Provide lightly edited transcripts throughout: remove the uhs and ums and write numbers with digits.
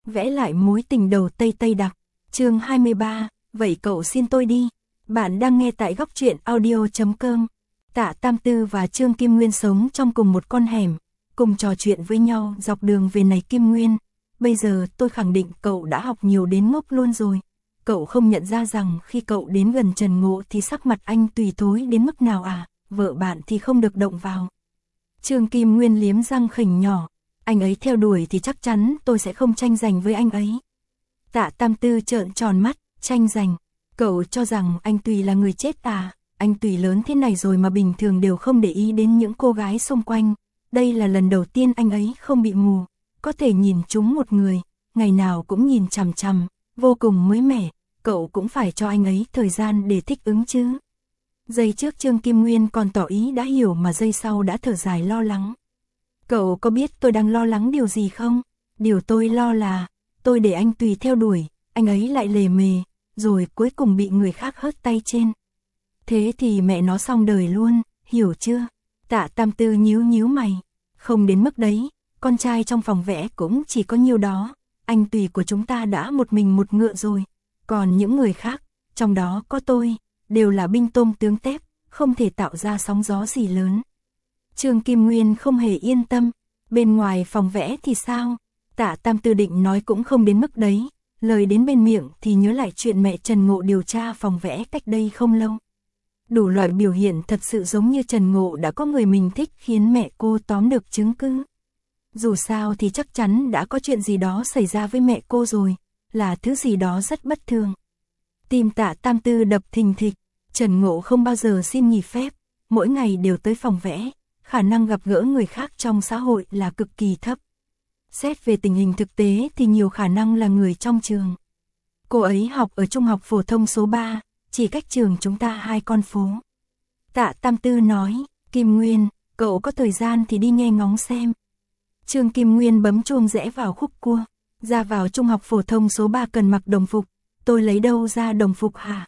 vẽ lại mối tình đầu Tây Tây Đặc. Chương 23, vậy cậu xin tôi đi. Bạn đang nghe tại góc truyện audio.com. Tạ Tam Tư và Trương Kim Nguyên sống trong cùng một con hẻm, cùng trò chuyện với nhau dọc đường về này Kim Nguyên. Bây giờ tôi khẳng định cậu đã học nhiều đến ngốc luôn rồi. Cậu không nhận ra rằng khi cậu đến gần Trần Ngộ thì sắc mặt anh tùy thối đến mức nào à, vợ bạn thì không được động vào. Trương Kim Nguyên liếm răng khỉnh nhỏ, anh ấy theo đuổi thì chắc chắn tôi sẽ không tranh giành với anh ấy. Tạ Tam Tư trợn tròn mắt, tranh giành. Cậu cho rằng anh Tùy là người chết à, anh Tùy lớn thế này rồi mà bình thường đều không để ý đến những cô gái xung quanh. Đây là lần đầu tiên anh ấy không bị mù, có thể nhìn trúng một người, ngày nào cũng nhìn chằm chằm, vô cùng mới mẻ, cậu cũng phải cho anh ấy thời gian để thích ứng chứ. Giây trước Trương Kim Nguyên còn tỏ ý đã hiểu mà giây sau đã thở dài lo lắng. Cậu có biết tôi đang lo lắng điều gì không? Điều tôi lo là, tôi để anh Tùy theo đuổi, anh ấy lại lề mề, rồi cuối cùng bị người khác hớt tay trên. Thế thì mẹ nó xong đời luôn, hiểu chưa? Tạ Tam Tư nhíu nhíu mày. Không đến mức đấy, con trai trong phòng vẽ cũng chỉ có nhiêu đó, anh Tùy của chúng ta đã một mình một ngựa rồi. Còn những người khác, trong đó có tôi, đều là binh tôm tướng tép, không thể tạo ra sóng gió gì lớn. Trương Kim Nguyên không hề yên tâm, bên ngoài phòng vẽ thì sao? Tạ Tam Tư định nói cũng không đến mức đấy, lời đến bên miệng thì nhớ lại chuyện mẹ Trần Ngộ điều tra phòng vẽ cách đây không lâu. Đủ loại biểu hiện thật sự giống như Trần Ngộ đã có người mình thích khiến mẹ cô tóm được chứng cứ. Dù sao thì chắc chắn đã có chuyện gì đó xảy ra với mẹ cô rồi, là thứ gì đó rất bất thường. Tim Tạ Tam Tư đập thình thịch, Trần Ngộ không bao giờ xin nghỉ phép, mỗi ngày đều tới phòng vẽ, khả năng gặp gỡ người khác trong xã hội là cực kỳ thấp. Xét về tình hình thực tế thì nhiều khả năng là người trong trường. Cô ấy học ở trung học phổ thông số 3, chỉ cách trường chúng ta 2 con phố. Tạ Tam Tư nói, Kim Nguyên, cậu có thời gian thì đi nghe ngóng xem. Trương Kim Nguyên bấm chuông rẽ vào khúc cua, ra vào trung học phổ thông số 3 cần mặc đồng phục, tôi lấy đâu ra đồng phục hả?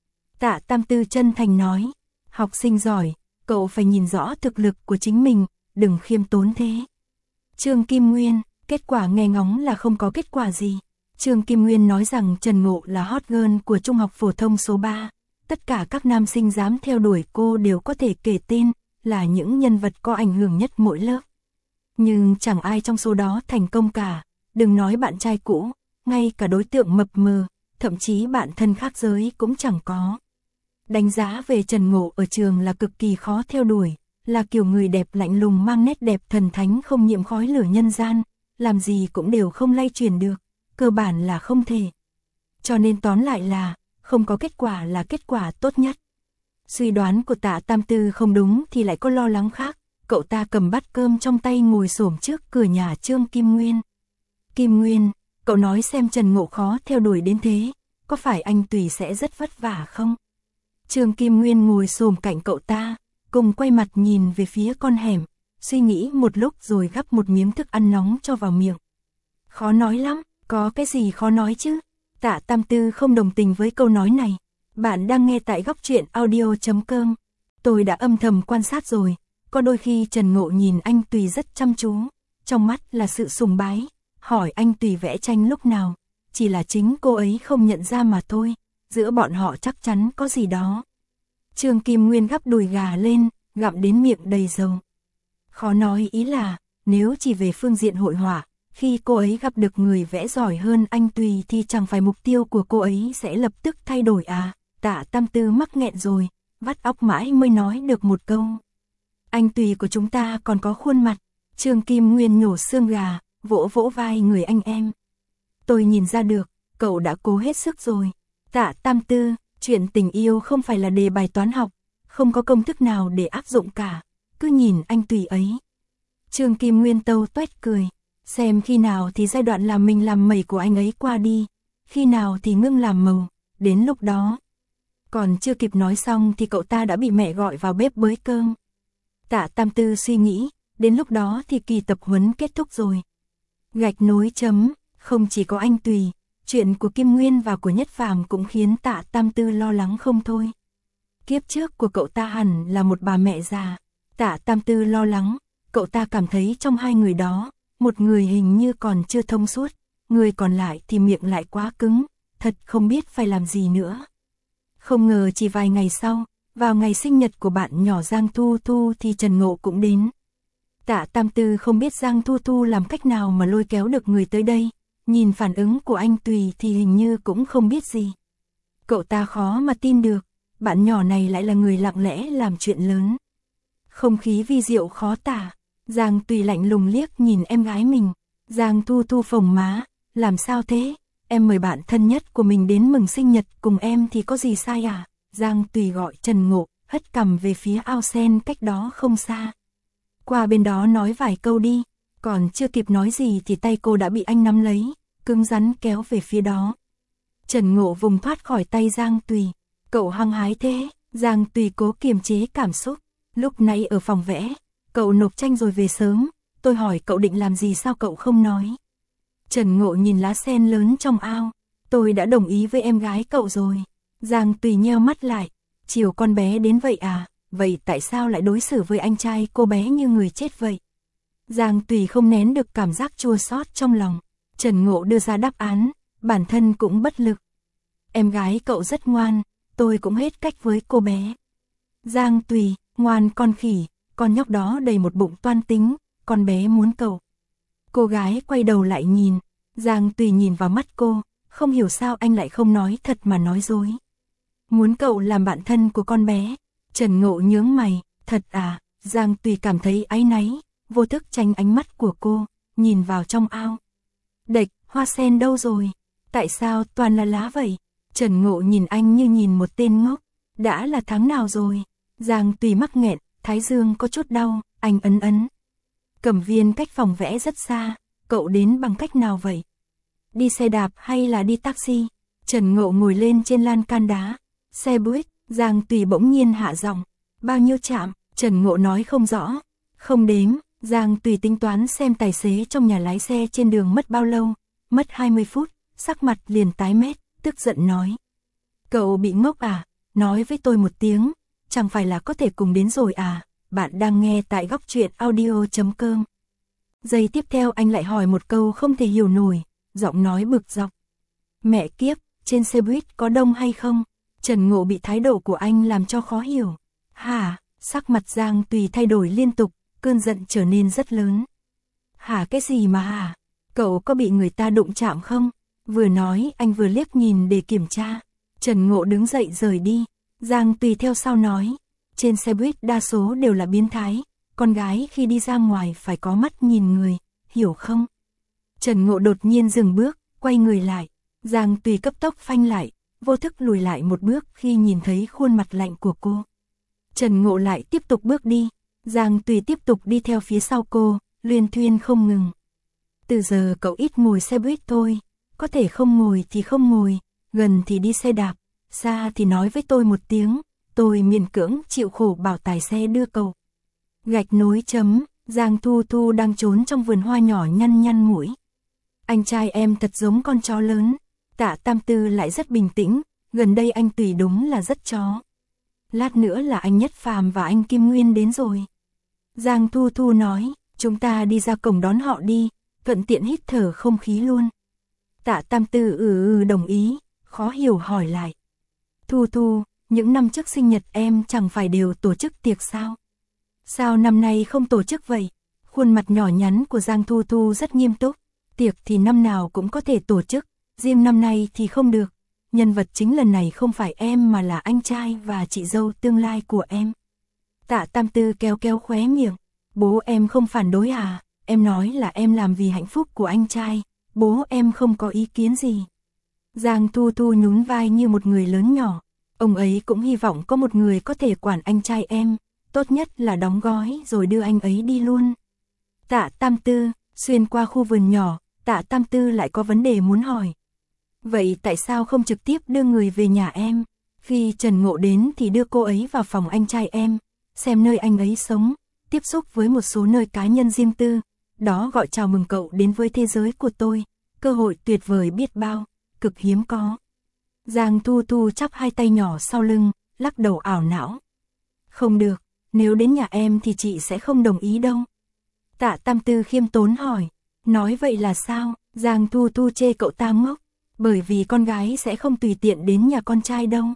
Tạ Tam Tư chân thành nói, học sinh giỏi, cậu phải nhìn rõ thực lực của chính mình, đừng khiêm tốn thế. Trương Kim Nguyên, kết quả nghe ngóng là không có kết quả gì. Trương Kim Nguyên nói rằng Trần Ngộ là hot girl của trung học phổ thông số 3. Tất cả các nam sinh dám theo đuổi cô đều có thể kể tên, là những nhân vật có ảnh hưởng nhất mỗi lớp. Nhưng chẳng ai trong số đó thành công cả, đừng nói bạn trai cũ, ngay cả đối tượng mập mờ, thậm chí bạn thân khác giới cũng chẳng có. Đánh giá về Trần Ngộ ở trường là cực kỳ khó theo đuổi, là kiểu người đẹp lạnh lùng mang nét đẹp thần thánh không nhiễm khói lửa nhân gian, làm gì cũng đều không lay chuyển được, cơ bản là không thể. Cho nên tóm lại là, không có kết quả là kết quả tốt nhất. Suy đoán của Tạ Tam Tư không đúng thì lại có lo lắng khác, cậu ta cầm bát cơm trong tay ngồi xổm trước cửa nhà Trương Kim Nguyên. Kim Nguyên, cậu nói xem Trần Ngộ khó theo đuổi đến thế, có phải anh Tùy sẽ rất vất vả không? Trương Kim Nguyên ngồi xổm cạnh cậu ta, cùng quay mặt nhìn về phía con hẻm, suy nghĩ một lúc rồi gắp một miếng thức ăn nóng cho vào miệng. Khó nói lắm, có cái gì khó nói chứ? Tạ Tam Tư không đồng tình với câu nói này. Bạn đang nghe tại góc truyện audio.com. Tôi đã âm thầm quan sát rồi, có đôi khi Trần Ngộ nhìn anh Tùy rất chăm chú, trong mắt là sự sùng bái, hỏi anh Tùy vẽ tranh lúc nào, chỉ là chính cô ấy không nhận ra mà thôi, giữa bọn họ chắc chắn có gì đó. Trương Kim Nguyên gắp đùi gà lên, gặm đến miệng đầy dầu. Khó nói ý là, nếu chỉ về phương diện hội họa, khi cô ấy gặp được người vẽ giỏi hơn anh Tùy thì chẳng phải mục tiêu của cô ấy sẽ lập tức thay đổi à? Tạ Tam Tư mắc nghẹn rồi, vắt óc mãi mới nói được một câu. Anh Tùy của chúng ta còn có khuôn mặt. Trương Kim Nguyên nhổ xương gà, vỗ vỗ vai người anh em. Tôi nhìn ra được, cậu đã cố hết sức rồi. Tạ Tam Tư, chuyện tình yêu không phải là đề bài toán học, không có công thức nào để áp dụng cả, cứ nhìn anh Tùy ấy. Trương Kim Nguyên tâu toét cười, xem khi nào thì giai đoạn làm mình làm mẩy của anh ấy qua đi, khi nào thì ngưng làm màu, đến lúc đó. Còn chưa kịp nói xong thì cậu ta đã bị mẹ gọi vào bếp bới cơm. Tạ Tam Tư suy nghĩ, đến lúc đó thì kỳ tập huấn kết thúc rồi. Gạch nối chấm, không chỉ có anh Tùy, chuyện của Kim Nguyên và của Nhất Phàm cũng khiến Tạ Tam Tư lo lắng không thôi. Kiếp trước của cậu ta hẳn là một bà mẹ già. Tạ Tam Tư lo lắng, cậu ta cảm thấy trong hai người đó, một người hình như còn chưa thông suốt, người còn lại thì miệng lại quá cứng, thật không biết phải làm gì nữa. Không ngờ chỉ vài ngày sau, vào ngày sinh nhật của bạn nhỏ Giang Thu Thu thì Trần Ngộ cũng đến. Tạ Tam Tư không biết Giang Thu Thu làm cách nào mà lôi kéo được người tới đây, nhìn phản ứng của anh Tùy thì hình như cũng không biết gì. Cậu ta khó mà tin được, bạn nhỏ này lại là người lặng lẽ làm chuyện lớn. Không khí vi diệu khó tả, Giang Tùy lạnh lùng liếc nhìn em gái mình. Giang Thu Thu phồng má, làm sao thế? Em mời bạn thân nhất của mình đến mừng sinh nhật cùng em thì có gì sai à? Giang Tùy gọi Trần Ngộ, hất cằm về phía ao sen cách đó không xa. Qua bên đó nói vài câu đi, còn chưa kịp nói gì thì tay cô đã bị anh nắm lấy, cứng rắn kéo về phía đó. Trần Ngộ vùng thoát khỏi tay Giang Tùy, cậu hăng hái thế, Giang Tùy cố kiềm chế cảm xúc, lúc nãy ở phòng vẽ, cậu nộp tranh rồi về sớm, tôi hỏi cậu định làm gì sao cậu không nói. Trần Ngộ nhìn lá sen lớn trong ao, tôi đã đồng ý với em gái cậu rồi. Giang Tùy nheo mắt lại, chiều con bé đến vậy à, vậy tại sao lại đối xử với anh trai cô bé như người chết vậy? Giang Tùy không nén được cảm giác chua xót trong lòng. Trần Ngộ đưa ra đáp án, bản thân cũng bất lực. Em gái cậu rất ngoan, tôi cũng hết cách với cô bé. Giang Tùy, ngoan con khỉ, con nhóc đó đầy một bụng toan tính, con bé muốn cậu. Cô gái quay đầu lại nhìn, Giang Tùy nhìn vào mắt cô, không hiểu sao anh lại không nói thật mà nói dối. Muốn cậu làm bạn thân của con bé. Trần Ngộ nhướng mày, thật à? Giang Tùy cảm thấy áy náy, vô thức tránh ánh mắt của cô, nhìn vào trong ao. Đệch, hoa sen đâu rồi? Tại sao toàn là lá vậy? Trần Ngộ nhìn anh như nhìn một tên ngốc. Đã là tháng nào rồi? Giang Tùy mắc nghẹn, thái dương có chút đau, anh ấn. Cẩm Viên cách phòng vẽ rất xa, cậu đến bằng cách nào vậy? Đi xe đạp hay là đi taxi? Trần Ngộ ngồi lên trên lan can đá. Xe buýt, Giang Tùy bỗng nhiên hạ giọng. Bao nhiêu trạm? Trần Ngộ nói không rõ. Không đếm, Giang Tùy tính toán xem tài xế trong nhà lái xe trên đường mất bao lâu. Mất 20 phút, sắc mặt liền tái mét, tức giận nói. Cậu bị ngốc à? Nói với tôi một tiếng, chẳng phải là có thể cùng đến rồi à? Bạn đang nghe tại góc truyện audio.com. Giây tiếp theo anh lại hỏi một câu không thể hiểu nổi, giọng nói bực dọc. Mẹ kiếp, trên xe buýt có đông hay không? Trần Ngộ bị thái độ của anh làm cho khó hiểu. Hả? Sắc mặt Giang Tùy thay đổi liên tục, cơn giận trở nên rất lớn. Hả cái gì mà hả? Cậu có bị người ta đụng chạm không? Vừa nói anh vừa liếc nhìn để kiểm tra. Trần Ngộ đứng dậy rời đi. Giang Tùy theo sau nói. Trên xe buýt đa số đều là biến thái. Con gái khi đi ra ngoài phải có mắt nhìn người, hiểu không? Trần Ngộ đột nhiên dừng bước, quay người lại. Giang Tùy cấp tốc phanh lại, vô thức lùi lại một bước khi nhìn thấy khuôn mặt lạnh của cô. Trần Ngộ lại tiếp tục bước đi. Giang Tùy tiếp tục đi theo phía sau cô, luyên thuyên không ngừng. Từ giờ cậu ít ngồi xe buýt thôi, có thể không ngồi thì không ngồi, gần thì đi xe đạp, xa thì nói với tôi một tiếng, tôi miễn cưỡng chịu khổ bảo tài xe đưa cậu. Gạch nối chấm, Giang Thu Thu đang trốn trong vườn hoa nhỏ nhăn mũi. Anh trai em thật giống con chó lớn. Tạ Tam Tư lại rất bình tĩnh, gần đây anh Tùy đúng là rất chó. Lát nữa là anh Nhất Phàm và anh Kim Nguyên đến rồi. Giang Thu Thu nói, chúng ta đi ra cổng đón họ đi, thuận tiện hít thở không khí luôn. Tạ Tam Tư đồng ý, khó hiểu hỏi lại. Thu Thu, những năm trước sinh nhật em chẳng phải đều tổ chức tiệc sao? Sao năm nay không tổ chức vậy? Khuôn mặt nhỏ nhắn của Giang Thu Thu rất nghiêm túc. Tiệc thì năm nào cũng có thể tổ chức, riêng năm nay thì không được. Nhân vật chính lần này không phải em mà là anh trai và chị dâu tương lai của em. Tạ Tam Tư kéo khóe miệng. Bố em không phản đối à? Em nói là em làm vì hạnh phúc của anh trai. Bố em không có ý kiến gì. Giang Thu Thu nhún vai như một người lớn nhỏ. Ông ấy cũng hy vọng có một người có thể quản anh trai em. Tốt nhất là đóng gói rồi đưa anh ấy đi luôn. Tạ Tam Tư, xuyên qua khu vườn nhỏ, Tạ Tam Tư lại có vấn đề muốn hỏi. Vậy tại sao không trực tiếp đưa người về nhà em? Khi Trần Ngộ đến thì đưa cô ấy vào phòng anh trai em, xem nơi anh ấy sống, tiếp xúc với một số nơi cá nhân riêng tư. Đó gọi chào mừng cậu đến với thế giới của tôi. Cơ hội tuyệt vời biết bao, cực hiếm có. Giang Thu Thu chắp hai tay nhỏ sau lưng, lắc đầu ảo não. Không được, nếu đến nhà em thì chị sẽ không đồng ý đâu. Tạ Tam Tư khiêm tốn hỏi, nói vậy là sao? Giang Thu Thu chê cậu ta ngốc, bởi vì con gái sẽ không tùy tiện đến nhà con trai đâu.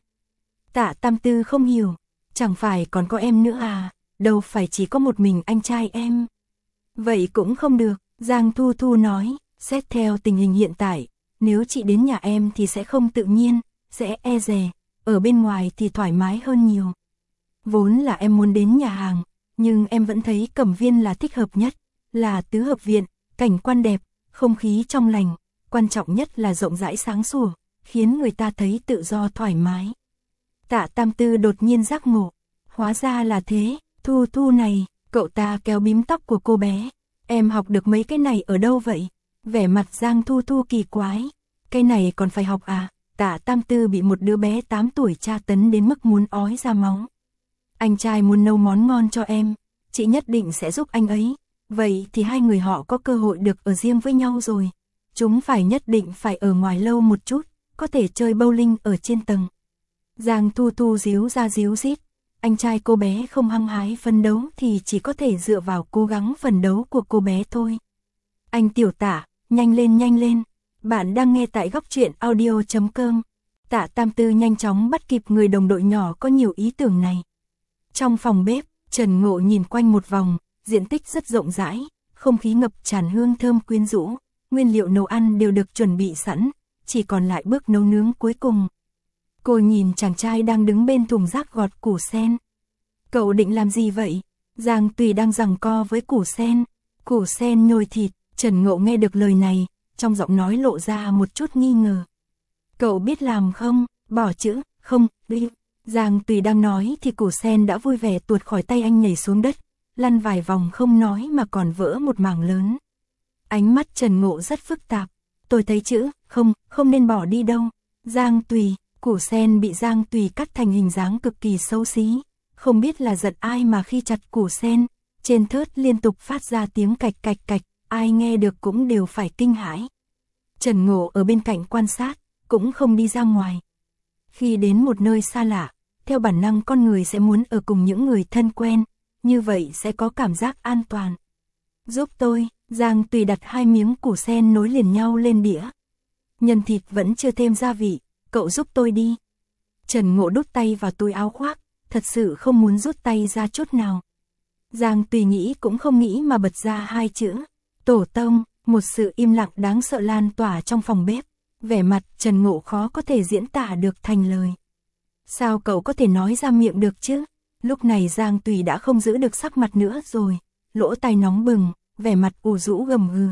Tạ Tam Tư không hiểu, chẳng phải còn có em nữa à, đâu phải chỉ có một mình anh trai em. Vậy cũng không được, Giang Thu Thu nói, xét theo tình hình hiện tại, nếu chị đến nhà em thì sẽ không tự nhiên, sẽ e dè, ở bên ngoài thì thoải mái hơn nhiều. Vốn là em muốn đến nhà hàng, nhưng em vẫn thấy Cẩm Viên là thích hợp nhất, là tứ hợp viện, cảnh quan đẹp, không khí trong lành, quan trọng nhất là rộng rãi sáng sủa, khiến người ta thấy tự do thoải mái. Tạ Tam Tư đột nhiên giác ngộ, hóa ra là thế, Thu Thu này, cậu ta kéo bím tóc của cô bé, em học được mấy cái này ở đâu vậy? Vẻ mặt Giang Thu Thu kỳ quái, cái này còn phải học à? Tạ Tam Tư bị một đứa bé 8 tuổi tra tấn đến mức muốn ói ra máu. Anh trai muốn nấu món ngon cho em, chị nhất định sẽ giúp anh ấy. Vậy thì hai người họ có cơ hội được ở riêng với nhau rồi. Chúng phải nhất định phải ở ngoài lâu một chút, có thể chơi bowling ở trên tầng. Giang Thu Thu díu ra díu dít, anh trai cô bé không hăng hái phấn đấu thì chỉ có thể dựa vào cố gắng phấn đấu của cô bé thôi. Anh Tiểu Tạ, nhanh lên, bạn đang nghe tại góc truyện audio.com. Tạ Tam Tư nhanh chóng bắt kịp người đồng đội nhỏ có nhiều ý tưởng này. Trong phòng bếp, Trần Ngộ nhìn quanh một vòng, diện tích rất rộng rãi, không khí ngập tràn hương thơm quyến rũ, nguyên liệu nấu ăn đều được chuẩn bị sẵn, chỉ còn lại bước nấu nướng cuối cùng. Cô nhìn chàng trai đang đứng bên thùng rác gọt củ sen. Cậu định làm gì vậy? Giang Tùy đang giằng co với củ sen. Củ sen nhồi thịt, Trần Ngộ nghe được lời này, trong giọng nói lộ ra một chút nghi ngờ. Cậu biết làm không? Bỏ chữ, không, đi. Giang Tùy đang nói thì củ sen đã vui vẻ tuột khỏi tay anh nhảy xuống đất, lăn vài vòng không nói mà còn vỡ một mảng lớn. Ánh mắt Trần Ngộ rất phức tạp. Tôi thấy chữ, không nên bỏ đi đâu. Giang Tùy, củ sen bị Giang Tùy cắt thành hình dáng cực kỳ xấu xí. Không biết là giận ai mà khi chặt củ sen, trên thớt liên tục phát ra tiếng cạch cạch cạch, ai nghe được cũng đều phải kinh hãi. Trần Ngộ ở bên cạnh quan sát, cũng không đi ra ngoài. Khi đến một nơi xa lạ, theo bản năng con người sẽ muốn ở cùng những người thân quen, như vậy sẽ có cảm giác an toàn. Giúp tôi, Giang Tùy đặt 2 miếng củ sen nối liền nhau lên đĩa. Nhân thịt vẫn chưa thêm gia vị, cậu giúp tôi đi. Trần Ngộ đút tay vào túi áo khoác, thật sự không muốn rút tay ra chút nào. Giang Tùy nghĩ cũng không nghĩ mà bật ra 2 chữ, tổ tông, một sự im lặng đáng sợ lan tỏa trong phòng bếp. Vẻ mặt Trần Ngộ khó có thể diễn tả được thành lời. Sao cậu có thể nói ra miệng được chứ? Lúc này Giang Tùy đã không giữ được sắc mặt nữa rồi, lỗ tai nóng bừng, vẻ mặt ủ rũ gầm gừ.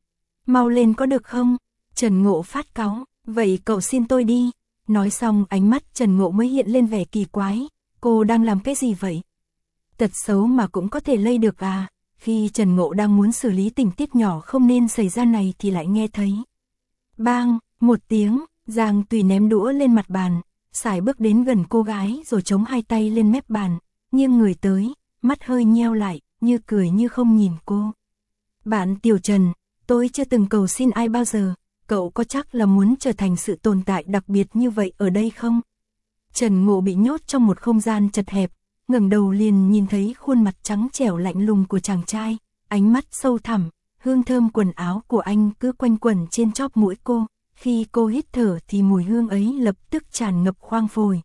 Mau lên có được không? Trần Ngộ phát cáu, vậy cậu xin tôi đi. Nói xong ánh mắt Trần Ngộ mới hiện lên vẻ kỳ quái, cô đang làm cái gì vậy? Tật xấu mà cũng có thể lây được à? Khi Trần Ngộ đang muốn xử lý tình tiết nhỏ không nên xảy ra này thì lại nghe thấy. Bang, một tiếng, Giang Tùy ném đũa lên mặt bàn, sải bước đến gần cô gái rồi chống 2 tay lên mép bàn, nghiêng người tới, mắt hơi nheo lại, như cười như không nhìn cô. Bạn Tiểu Trần, tôi chưa từng cầu xin ai bao giờ, cậu có chắc là muốn trở thành sự tồn tại đặc biệt như vậy ở đây không? Trần Ngộ bị nhốt trong một không gian chật hẹp, ngẩng đầu liền nhìn thấy khuôn mặt trắng trẻo lạnh lùng của chàng trai, ánh mắt sâu thẳm, hương thơm quần áo của anh cứ quanh quẩn trên chóp mũi cô. Khi cô hít thở thì mùi hương ấy lập tức tràn ngập khoang phổi.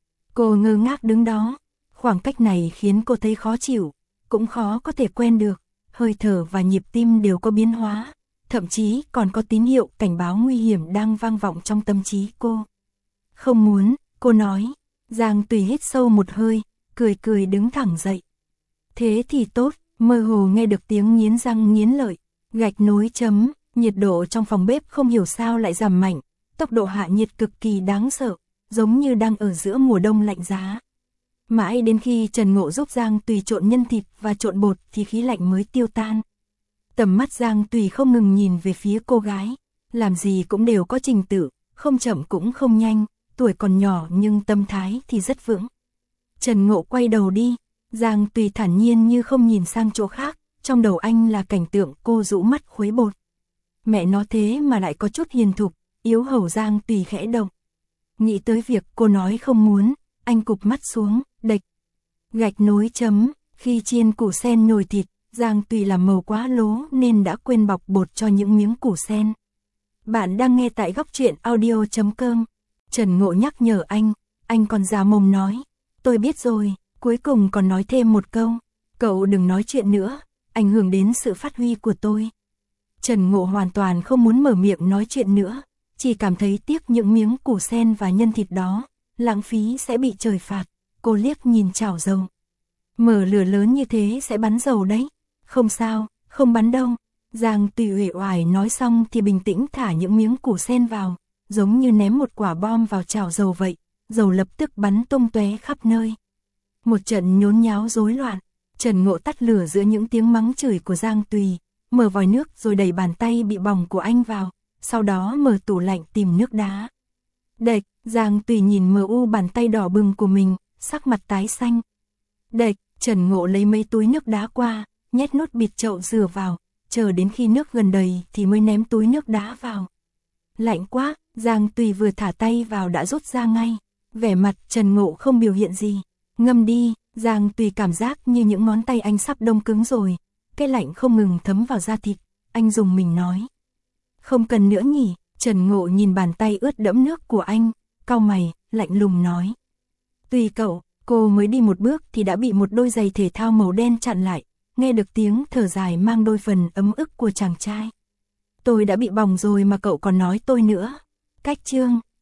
Cô ngơ ngác đứng đó, khoảng cách này khiến cô thấy khó chịu, cũng khó có thể quen được, hơi thở và nhịp tim đều có biến hóa, thậm chí còn có tín hiệu cảnh báo nguy hiểm đang vang vọng trong tâm trí cô. Không muốn, cô nói. Giang Tùy hít sâu một hơi, cười cười đứng thẳng dậy. Thế thì tốt, mơ hồ nghe được tiếng nghiến răng nghiến lợi, gạch nối chấm. Nhiệt độ trong phòng bếp không hiểu sao lại giảm mạnh, tốc độ hạ nhiệt cực kỳ đáng sợ, giống như đang ở giữa mùa đông lạnh giá. Mãi đến khi Trần Ngộ giúp Giang Tùy trộn nhân thịt và trộn bột thì khí lạnh mới tiêu tan. Tầm mắt Giang Tùy không ngừng nhìn về phía cô gái, làm gì cũng đều có trình tự, không chậm cũng không nhanh, tuổi còn nhỏ nhưng tâm thái thì rất vững. Trần Ngộ quay đầu đi, Giang Tùy thản nhiên như không nhìn sang chỗ khác, trong đầu anh là cảnh tượng cô rũ mắt khuấy bột. Mẹ nó thế mà lại có chút hiền thục, yếu hầu Giang Tùy khẽ động. Nghĩ tới việc cô nói không muốn, anh cụp mắt xuống, đệch. Gạch nối chấm, khi chiên củ sen nhồi thịt, Giang Tùy làm màu quá lố nên đã quên bọc bột cho những miếng củ sen. Bạn đang nghe tại góc truyện audio.com. Trần Ngộ nhắc nhở anh còn già mồm nói. Tôi biết rồi, cuối cùng còn nói thêm một câu. Cậu đừng nói chuyện nữa, ảnh hưởng đến sự phát huy của tôi. Trần Ngộ hoàn toàn không muốn mở miệng nói chuyện nữa, chỉ cảm thấy tiếc những miếng củ sen và nhân thịt đó, lãng phí sẽ bị trời phạt. Cô liếc nhìn chảo dầu. Mở lửa lớn như thế sẽ bắn dầu đấy. Không sao, không bắn đâu. Giang Tùy uể oải nói xong thì bình tĩnh thả những miếng củ sen vào, giống như ném một quả bom vào chảo dầu vậy, dầu lập tức bắn tung tóe khắp nơi. Một trận nhốn nháo rối loạn, Trần Ngộ tắt lửa giữa những tiếng mắng chửi của Giang Tùy, mở vòi nước rồi đẩy bàn tay bị bỏng của anh vào, sau đó mở tủ lạnh tìm nước đá. Đệch, Giang Tùy nhìn mờ u bàn tay đỏ bừng của mình, sắc mặt tái xanh. Đệch, Trần Ngộ lấy mấy túi nước đá qua, nhét nốt bịt chậu rửa vào, chờ đến khi nước gần đầy thì mới ném túi nước đá vào. Lạnh quá, Giang Tùy vừa thả tay vào đã rút ra ngay. Vẻ mặt Trần Ngộ không biểu hiện gì. Ngâm đi, Giang Tùy cảm giác như những ngón tay anh sắp đông cứng rồi. Cái lạnh không ngừng thấm vào da thịt, anh dùng mình nói. Không cần nữa nhỉ, Trần Ngộ nhìn bàn tay ướt đẫm nước của anh, cau mày, lạnh lùng nói. Tùy cậu, cô mới đi một bước thì đã bị một đôi giày thể thao màu đen chặn lại, nghe được tiếng thở dài mang đôi phần ấm ức của chàng trai. Tôi đã bị bỏng rồi mà cậu còn nói tôi nữa. Cách chương